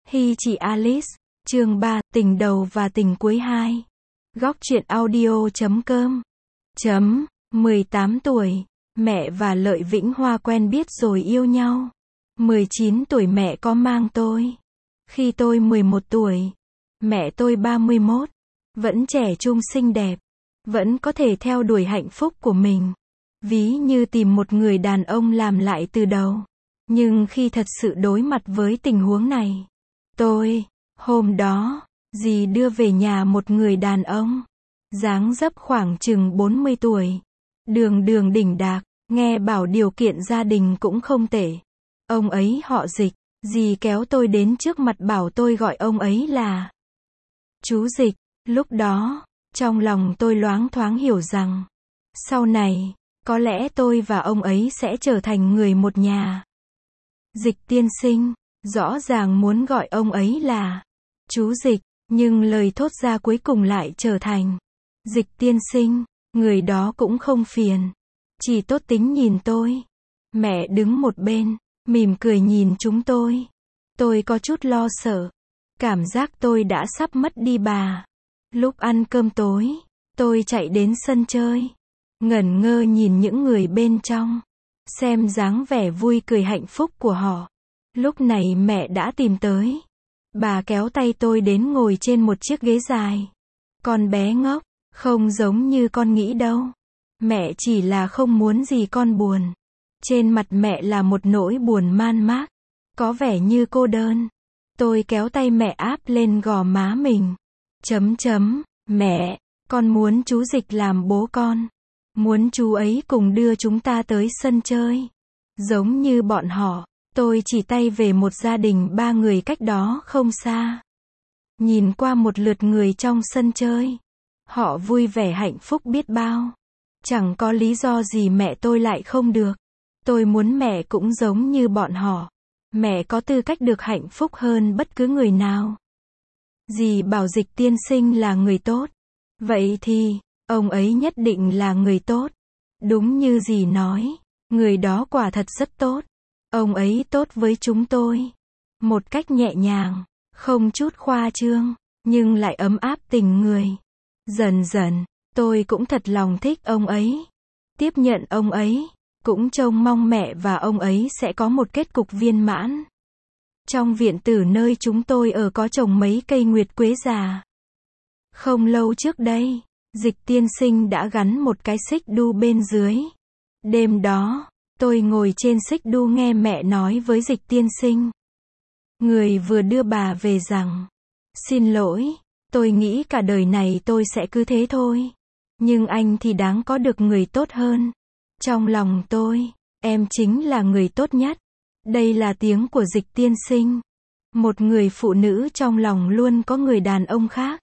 Hi chị Alice, chương 3, tình đầu và tình cuối 2. Góc truyện audio.com. 18 tuổi, mẹ và Lợi Vĩnh Hoa quen biết rồi yêu nhau. 19 tuổi mẹ có mang tôi. Khi tôi 11 tuổi, mẹ tôi 31, vẫn trẻ trung xinh đẹp, vẫn có thể theo đuổi hạnh phúc của mình. Ví như tìm một người đàn ông làm lại từ đầu. Nhưng khi thật sự đối mặt với tình huống này, hôm đó, dì đưa về nhà một người đàn ông, dáng dấp khoảng chừng 40 tuổi, đường đường đỉnh đạc, nghe bảo điều kiện gia đình cũng không tệ. Ông ấy họ Dịch, dì kéo tôi đến trước mặt bảo tôi gọi ông ấy là chú Dịch. Lúc đó, trong lòng tôi loáng thoáng hiểu rằng, sau này, có lẽ tôi và ông ấy sẽ trở thành người một nhà. Dịch tiên sinh, rõ ràng muốn gọi ông ấy là chú Dịch, nhưng lời thốt ra cuối cùng lại trở thành Dịch tiên sinh. Người đó cũng không phiền, chỉ tốt tính nhìn tôi. Mẹ đứng một bên, mỉm cười nhìn chúng tôi. Tôi có chút lo sợ, cảm giác tôi đã sắp mất đi bà. Lúc ăn cơm tối, tôi chạy đến sân chơi, ngẩn ngơ nhìn những người bên trong, xem dáng vẻ vui cười hạnh phúc của họ. Lúc này mẹ đã tìm tới. Bà kéo tay tôi đến ngồi trên một chiếc ghế dài. Con bé ngốc, không giống như con nghĩ đâu. Mẹ chỉ là không muốn gì con buồn. Trên mặt mẹ là một nỗi buồn man mác, có vẻ như cô đơn. Tôi kéo tay mẹ áp lên gò má mình. Mẹ, con muốn chú Dịch làm bố con. Muốn chú ấy cùng đưa chúng ta tới sân chơi. Giống như bọn họ. Tôi chỉ tay về một gia đình 3 người cách đó không xa. Nhìn qua một lượt người trong sân chơi. Họ vui vẻ hạnh phúc biết bao. Chẳng có lý do gì mẹ tôi lại không được. Tôi muốn mẹ cũng giống như bọn họ. Mẹ có tư cách được hạnh phúc hơn bất cứ người nào. Dì bảo Dịch tiên sinh là người tốt. Vậy thì, ông ấy nhất định là người tốt. Đúng như dì nói, người đó quả thật rất tốt. Ông ấy tốt với chúng tôi. Một cách nhẹ nhàng, không chút khoa trương, nhưng lại ấm áp tình người. Dần dần, tôi cũng thật lòng thích ông ấy. Tiếp nhận ông ấy, cũng trông mong mẹ và ông ấy sẽ có một kết cục viên mãn. Trong viện tử nơi chúng tôi ở có trồng mấy cây nguyệt quế già. Không lâu trước đây, Dịch tiên sinh đã gắn một cái xích đu bên dưới. Đêm đó, tôi ngồi trên xích đu nghe mẹ nói với Dịch tiên sinh. Người vừa đưa bà về rằng, xin lỗi, tôi nghĩ cả đời này tôi sẽ cứ thế thôi. Nhưng anh thì đáng có được người tốt hơn. Trong lòng tôi, em chính là người tốt nhất. Đây là tiếng của Dịch tiên sinh. Một người phụ nữ trong lòng luôn có người đàn ông khác.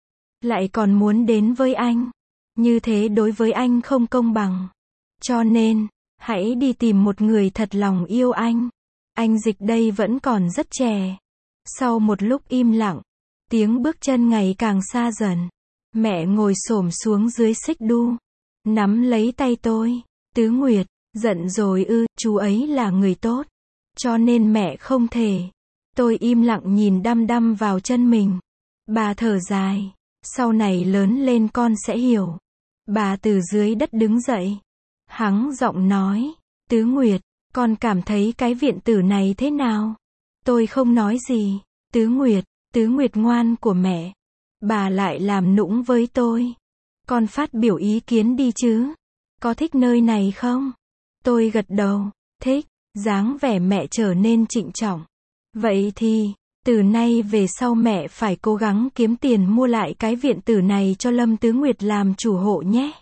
Lại còn muốn đến với anh. Như thế đối với anh không công bằng. Cho nên, hãy đi tìm một người thật lòng yêu anh. Anh Dịch đây vẫn còn rất trẻ. Sau một lúc im lặng, tiếng bước chân ngày càng xa dần. Mẹ ngồi xổm xuống dưới xích đu, nắm lấy tay tôi. Tứ Nguyệt, giận rồi ư, chú ấy là người tốt. Cho nên mẹ không thể. Tôi im lặng nhìn đăm đăm vào chân mình. Bà thở dài. Sau này lớn lên con sẽ hiểu. Bà từ dưới đất đứng dậy. Hắng giọng nói. Tứ Nguyệt, con cảm thấy cái viện tử này thế nào? Tôi không nói gì. Tứ Nguyệt ngoan của mẹ. Bà lại làm nũng với tôi. Con phát biểu ý kiến đi chứ. Có thích nơi này không? Tôi gật đầu. Thích. Dáng vẻ mẹ trở nên trịnh trọng. Vậy thì, từ nay về sau mẹ phải cố gắng kiếm tiền mua lại cái viện tử này cho Lâm Tứ Nguyệt làm chủ hộ nhé.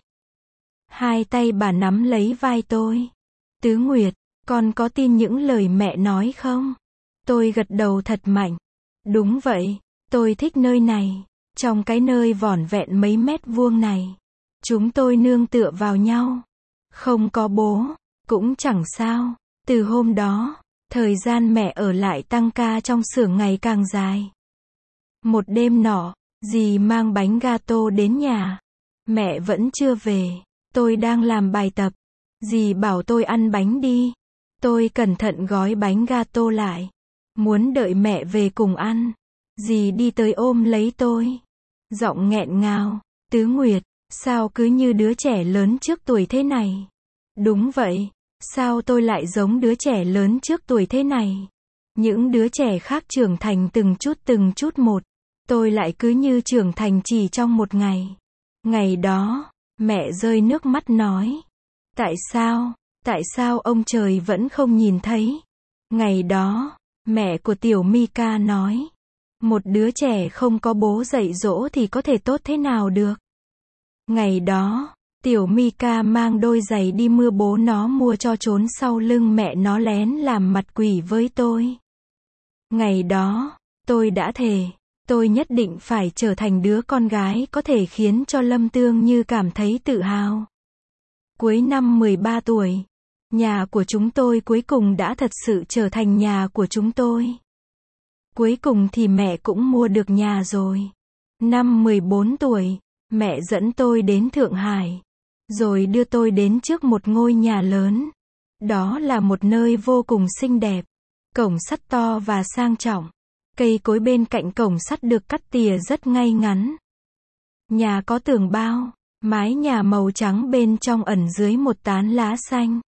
Hai tay bà nắm lấy vai tôi. Tứ Nguyệt, con có tin những lời mẹ nói không? Tôi gật đầu thật mạnh. Đúng vậy, tôi thích nơi này. Trong cái nơi vỏn vẹn mấy mét vuông này, chúng tôi nương tựa vào nhau. Không có bố, cũng chẳng sao. Từ hôm đó, thời gian mẹ ở lại tăng ca trong xưởng ngày càng dài. Một đêm nọ, dì mang bánh gato đến nhà. Mẹ vẫn chưa về. Tôi đang làm bài tập. Dì bảo tôi ăn bánh đi. Tôi cẩn thận gói bánh gato lại. muốn đợi mẹ về cùng ăn. Dì đi tới ôm lấy tôi. Giọng nghẹn ngào, Tứ Nguyệt, sao cứ như đứa trẻ lớn trước tuổi thế này? Đúng vậy, sao tôi lại giống đứa trẻ lớn trước tuổi thế này? Những đứa trẻ khác trưởng thành từng chút một. Tôi lại cứ như trưởng thành chỉ trong một ngày. Ngày đó, mẹ rơi nước mắt nói. Tại sao ông trời vẫn không nhìn thấy? Ngày đó, mẹ của Tiểu Mika nói. Một đứa trẻ không có bố dạy dỗ thì có thể tốt thế nào được? Ngày đó, Tiểu Mika mang đôi giày đi mưa bố nó mua cho trốn sau lưng mẹ nó lén làm mặt quỷ với tôi. Ngày đó, tôi đã thề, tôi nhất định phải trở thành đứa con gái có thể khiến cho Lâm Tương Như cảm thấy tự hào. Cuối năm 13 tuổi, nhà của chúng tôi cuối cùng đã thật sự trở thành nhà của chúng tôi. Cuối cùng thì mẹ cũng mua được nhà rồi. Năm 14 tuổi, mẹ dẫn tôi đến Thượng Hải, rồi đưa tôi đến trước một ngôi nhà lớn. Đó là một nơi vô cùng xinh đẹp, cổng sắt to và sang trọng. Cây cối bên cạnh cổng sắt được cắt tỉa rất ngay ngắn. Nhà có tường bao, mái nhà màu trắng bên trong ẩn dưới một tán lá xanh.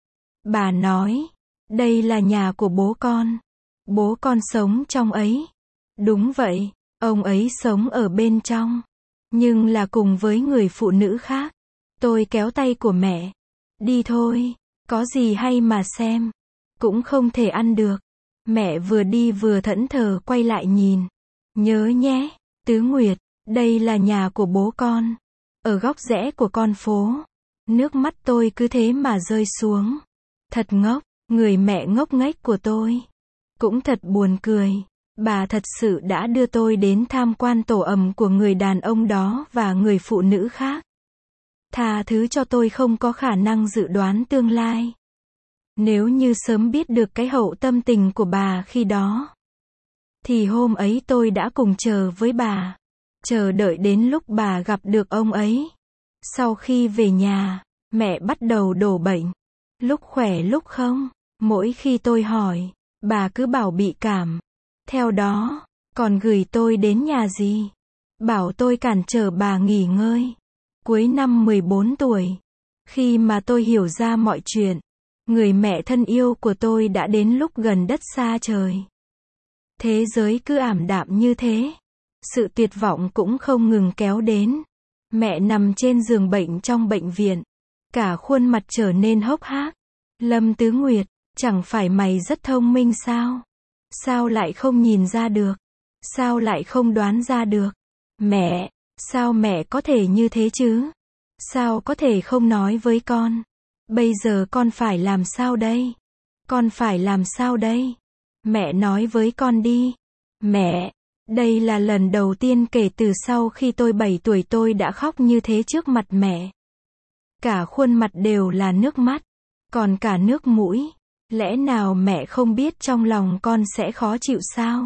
Bà nói, đây là nhà của bố con. Bố con sống trong ấy. Đúng vậy, ông ấy sống ở bên trong. Nhưng là cùng với người phụ nữ khác. Tôi kéo tay của mẹ. Đi thôi, có gì hay mà xem. Cũng không thể ăn được. Mẹ vừa đi vừa thẫn thờ quay lại nhìn. Nhớ nhé, Tứ Nguyệt, đây là nhà của bố con. Ở góc rẽ của con phố. Nước mắt tôi cứ thế mà rơi xuống. Thật ngốc, người mẹ ngốc nghếch của tôi. Cũng thật buồn cười. Bà thật sự đã đưa tôi đến tham quan tổ ấm của người đàn ông đó và người phụ nữ khác. Tha thứ cho tôi không có khả năng dự đoán tương lai. Nếu như sớm biết được cái hậu tâm tình của bà khi đó, thì hôm ấy tôi đã cùng chờ với bà. Chờ đợi đến lúc bà gặp được ông ấy. Sau khi về nhà, mẹ bắt đầu đổ bệnh. Lúc khỏe lúc không. Mỗi khi tôi hỏi, bà cứ bảo bị cảm. Theo đó, còn gửi tôi đến nhà gì? Bảo tôi cản trở bà nghỉ ngơi. Cuối năm 14 tuổi, khi mà tôi hiểu ra mọi chuyện, người mẹ thân yêu của tôi đã đến lúc gần đất xa trời. Thế giới cứ ảm đạm như thế. Sự tuyệt vọng cũng không ngừng kéo đến. Mẹ nằm trên giường bệnh trong bệnh viện. Cả khuôn mặt trở nên hốc hác. Lâm Tứ Nguyệt, chẳng phải mày rất thông minh sao? Sao lại không nhìn ra được? Sao lại không đoán ra được? Mẹ, sao mẹ có thể như thế chứ? Sao có thể không nói với con? Bây giờ con phải làm sao đây? Con phải làm sao đây? Mẹ nói với con đi. Mẹ, đây là lần đầu tiên kể từ sau khi tôi 7 tuổi tôi đã khóc như thế trước mặt mẹ. Cả khuôn mặt đều là nước mắt, còn cả nước mũi. Lẽ nào mẹ không biết trong lòng con sẽ khó chịu sao?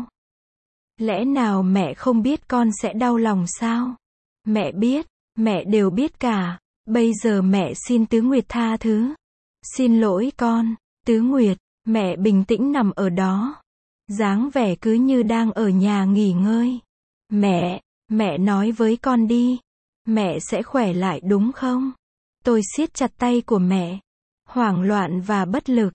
Lẽ nào mẹ không biết con sẽ đau lòng sao? Mẹ biết, mẹ đều biết cả. Bây giờ mẹ xin Tứ Nguyệt tha thứ. Xin lỗi con, Tứ Nguyệt. Mẹ bình tĩnh nằm ở đó. Dáng vẻ cứ như đang ở nhà nghỉ ngơi. Mẹ nói với con đi. Mẹ sẽ khỏe lại đúng không? Tôi siết chặt tay của mẹ. Hoảng loạn và bất lực.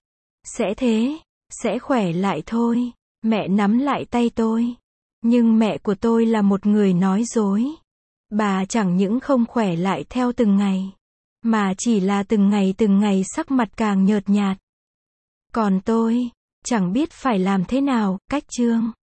Sẽ khỏe lại thôi. Mẹ nắm lại tay tôi. Nhưng mẹ của tôi là một người nói dối. Bà chẳng những không khỏe lại theo từng ngày, mà chỉ là từng ngày sắc mặt càng nhợt nhạt. Còn tôi, chẳng biết phải làm thế nào, cách chương.